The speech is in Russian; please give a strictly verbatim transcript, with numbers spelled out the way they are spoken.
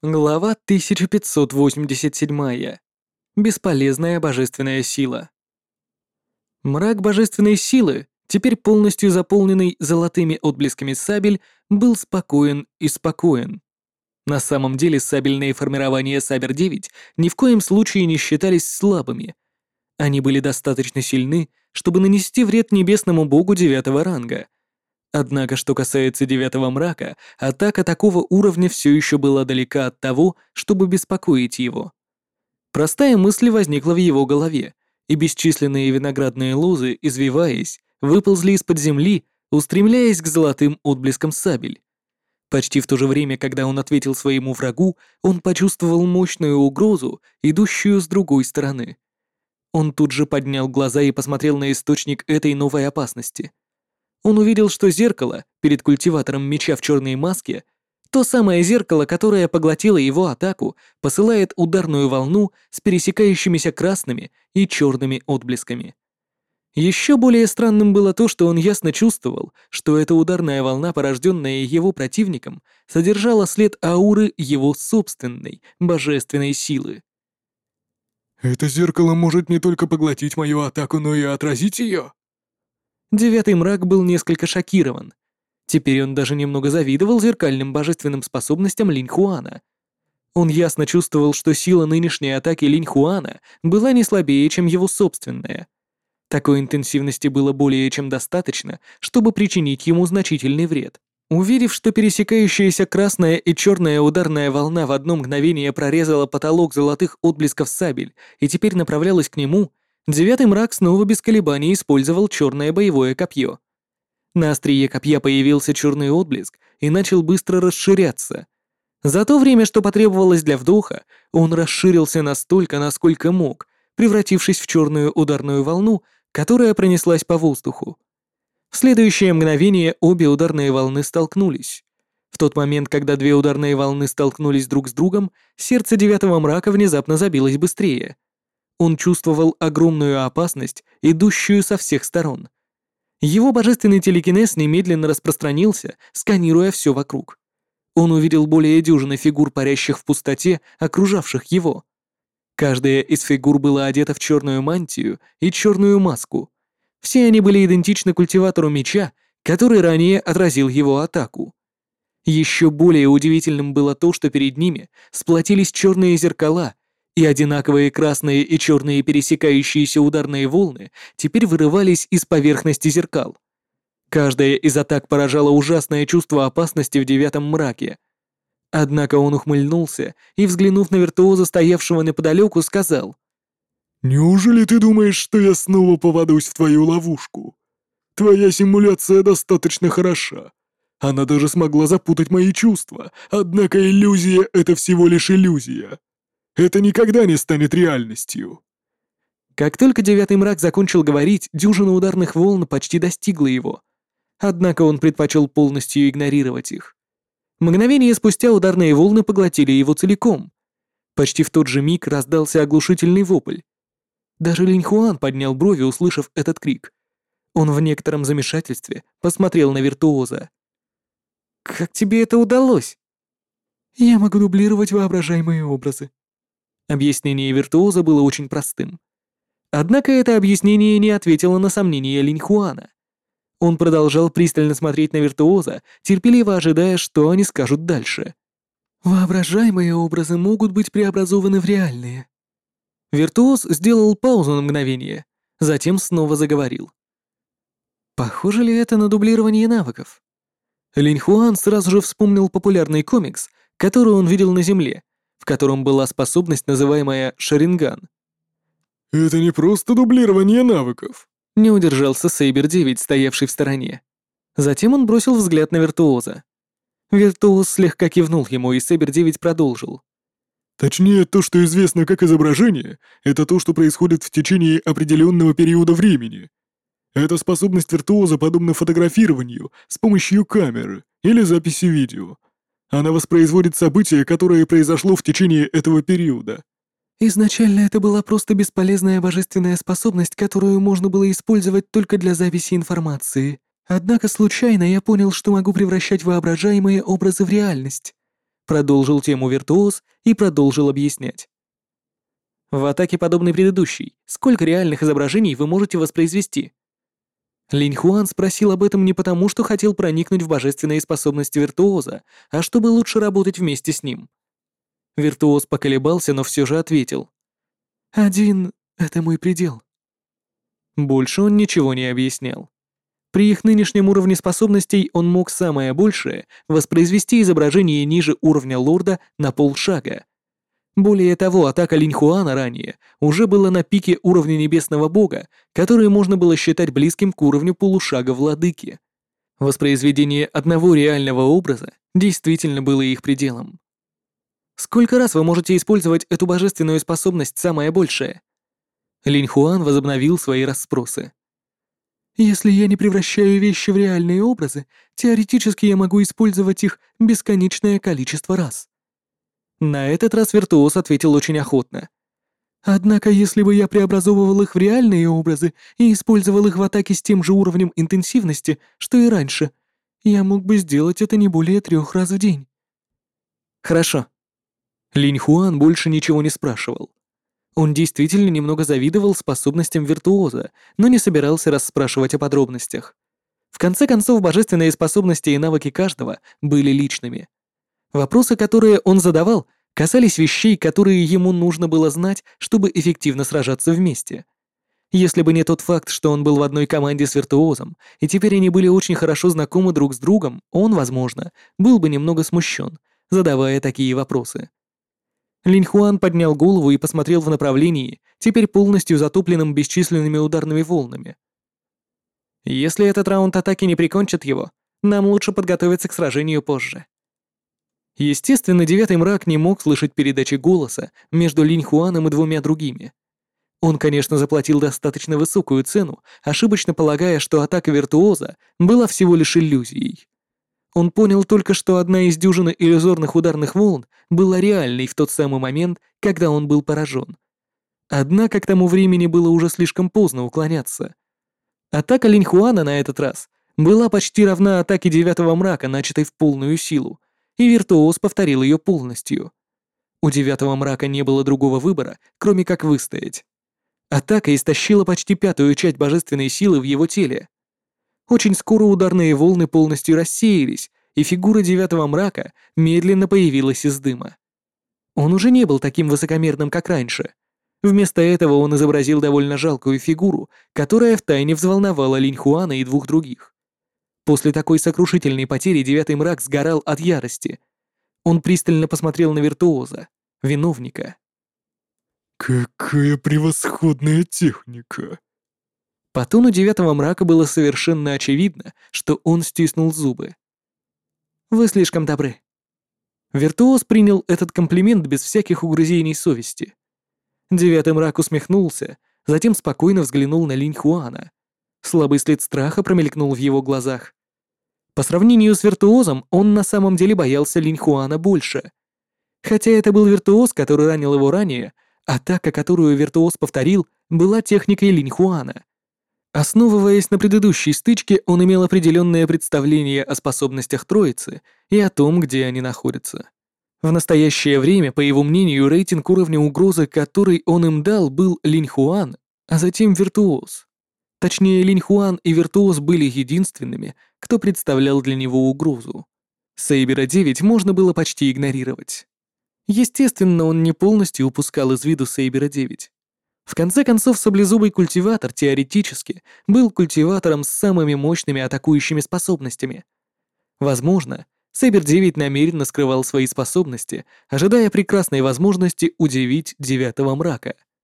Глава тысяча пятьсот восемьдесят семь. Бесполезная божественная сила. Мрак божественной силы, теперь полностью заполненный золотыми отблесками сабель, был спокоен и спокоен. На самом деле сабельные формирования Сабер девять ни в коем случае не считались слабыми. Они были достаточно сильны, чтобы нанести вред небесному богу девятого ранга. Однако, что касается девятого мрака, атака такого уровня все еще была далека от того, чтобы беспокоить его. Простая мысль возникла в его голове, и бесчисленные виноградные лозы, извиваясь, выползли из-под земли, устремляясь к золотым отблескам сабель. Почти в то же время, когда он ответил своему врагу, он почувствовал мощную угрозу, идущую с другой стороны. Он тут же поднял глаза и посмотрел на источник этой новой опасности. Он увидел, что зеркало перед культиватором меча в черной маске, то самое зеркало, которое поглотило его атаку, посылает ударную волну с пересекающимися красными и черными отблесками. Еще более странным было то, что он ясно чувствовал, что эта ударная волна, порожденная его противником, содержала след ауры его собственной божественной силы. «Это зеркало может не только поглотить мою атаку, но и отразить ее?» Девятый мрак был несколько шокирован. Теперь он даже немного завидовал зеркальным божественным способностям Линь Хуана. Он ясно чувствовал, что сила нынешней атаки Линь Хуана была не слабее, чем его собственная. Такой интенсивности было более чем достаточно, чтобы причинить ему значительный вред. Увидев, что пересекающаяся красная и черная ударная волна в одно мгновение прорезала потолок золотых отблесков сабель и теперь направлялась к нему, девятый мрак снова без колебаний использовал черное боевое копье. На острие копья появился черный отблеск и начал быстро расширяться. За то время, что потребовалось для вдоха, он расширился настолько, насколько мог, превратившись в черную ударную волну, которая пронеслась по воздуху. В следующее мгновение обе ударные волны столкнулись. В тот момент, когда две ударные волны столкнулись друг с другом, сердце девятого мрака внезапно забилось быстрее. Он чувствовал огромную опасность, идущую со всех сторон. Его божественный телекинез немедленно распространился, сканируя все вокруг. Он увидел более дюжины фигур, парящих в пустоте, окружавших его. Каждая из фигур была одета в черную мантию и черную маску. Все они были идентичны культиватору меча, который ранее отразил его атаку. Еще более удивительным было то, что перед ними сплотились черные зеркала, и одинаковые красные и черные пересекающиеся ударные волны теперь вырывались из поверхности зеркал. Каждая из атак поражала ужасное чувство опасности в девятом мраке. Однако он ухмыльнулся и, взглянув на виртуоза, стоявшего неподалеку, сказал: «Неужели ты думаешь, что я снова попадусь в твою ловушку? Твоя симуляция достаточно хороша. Она даже смогла запутать мои чувства, однако иллюзия — это всего лишь иллюзия. Это никогда не станет реальностью». Как только девятый мрак закончил говорить, дюжина ударных волн почти достигла его. Однако он предпочел полностью игнорировать их. Мгновение спустя ударные волны поглотили его целиком. Почти в тот же миг раздался оглушительный вопль. Даже Линь Хуан поднял брови, услышав этот крик. Он в некотором замешательстве посмотрел на виртуоза. «Как тебе это удалось?» «Я могу дублировать воображаемые образы». Объяснение виртуоза было очень простым. Однако это объяснение не ответило на сомнения Линь Хуана. Он продолжал пристально смотреть на виртуоза, терпеливо ожидая, что они скажут дальше. «Воображаемые образы могут быть преобразованы в реальные». Виртуоз сделал паузу на мгновение, затем снова заговорил. Похоже ли это на дублирование навыков? Линь Хуан сразу же вспомнил популярный комикс, который он видел на Земле, в котором была способность, называемая Шаринган. «Это не просто дублирование навыков», — не удержался Сейбер девять, стоявший в стороне. Затем он бросил взгляд на виртуоза. Виртуоз слегка кивнул ему, и Сейбер девять продолжил. «Точнее, то, что известно как изображение, это то, что происходит в течение определенного периода времени. Эта способность виртуоза подобна фотографированию с помощью камеры или записи видео. Она воспроизводит событие, которое произошло в течение этого периода». Изначально это была просто бесполезная божественная способность, которую можно было использовать только для записи информации. Однако случайно я понял, что могу превращать воображаемые образы в реальность. Продолжил тему виртуоз и продолжил объяснять. В атаке, подобной предыдущей, сколько реальных изображений вы можете воспроизвести? Линь Хуан спросил об этом не потому, что хотел проникнуть в божественные способности виртуоза, а чтобы лучше работать вместе с ним. Виртуоз поколебался, но все же ответил. «Один — это мой предел». Больше он ничего не объяснял. При их нынешнем уровне способностей он мог самое большее воспроизвести изображение ниже уровня лорда на полшага. Более того, атака Линь Хуана ранее уже была на пике уровня небесного бога, который можно было считать близким к уровню полушага владыки. Воспроизведение одного реального образа действительно было их пределом. Сколько раз вы можете использовать эту божественную способность самое большее? Линь Хуан возобновил свои расспросы. Если я не превращаю вещи в реальные образы, теоретически я могу использовать их бесконечное количество раз. На этот раз виртуоз ответил очень охотно. Однако, если бы я преобразовывал их в реальные образы и использовал их в атаке с тем же уровнем интенсивности, что и раньше, я мог бы сделать это не более трех раз в день. Хорошо. Линь Хуан больше ничего не спрашивал. Он действительно немного завидовал способностям виртуоза, но не собирался расспрашивать о подробностях. В конце концов, божественные способности и навыки каждого были личными. Вопросы, которые он задавал, касались вещей, которые ему нужно было знать, чтобы эффективно сражаться вместе. Если бы не тот факт, что он был в одной команде с виртуозом, и теперь они были очень хорошо знакомы друг с другом, он, возможно, был бы немного смущен, задавая такие вопросы. Линь Хуан поднял голову и посмотрел в направлении, теперь полностью затопленном бесчисленными ударными волнами. Если этот раунд атаки не прикончит его, нам лучше подготовиться к сражению позже. Естественно, Девятый Мрак не мог слышать передачи голоса между Линь Хуаном и двумя другими. Он, конечно, заплатил достаточно высокую цену, ошибочно полагая, что атака виртуоза была всего лишь иллюзией. Он понял только, что одна из дюжины иллюзорных ударных волн была реальной в тот самый момент, когда он был поражен. Однако к тому времени было уже слишком поздно уклоняться. Атака Линь Хуана на этот раз была почти равна атаке Девятого Мрака, начатой в полную силу, и виртуоз повторил ее полностью. У Девятого Мрака не было другого выбора, кроме как выстоять. Атака истощила почти пятую часть божественной силы в его теле. Очень скоро ударные волны полностью рассеялись, и фигура Девятого Мрака медленно появилась из дыма. Он уже не был таким высокомерным, как раньше. Вместо этого он изобразил довольно жалкую фигуру, которая втайне взволновала Линь Хуана и двух других. После такой сокрушительной потери Девятый Мрак сгорал от ярости. Он пристально посмотрел на виртуоза, виновника. «Какая превосходная техника!» По тону Девятого Мрака было совершенно очевидно, что он стиснул зубы. «Вы слишком добры». Виртуоз принял этот комплимент без всяких угрызений совести. Девятый Мрак усмехнулся, затем спокойно взглянул на Линь Хуана. Слабый след страха промелькнул в его глазах. По сравнению с виртуозом, он на самом деле боялся Линь Хуана больше. Хотя это был виртуоз, который ранил его ранее, атака, которую виртуоз повторил, была техникой Линь Хуана. Основываясь на предыдущей стычке, он имел определенное представление о способностях Троицы и о том, где они находятся. В настоящее время, по его мнению, рейтинг уровня угрозы, который он им дал, был Линь Хуан, а затем Виртуоз. Точнее, Линь Хуан и Виртуоз были единственными, кто представлял для него угрозу. Сейбера девять можно было почти игнорировать. Естественно, он не полностью упускал из виду Сейбера девять. В конце концов, саблезубый культиватор теоретически был культиватором с самыми мощными атакующими способностями. Возможно, Сейбер девять намеренно скрывал свои способности, ожидая прекрасной возможности удивить Девятого Мрака.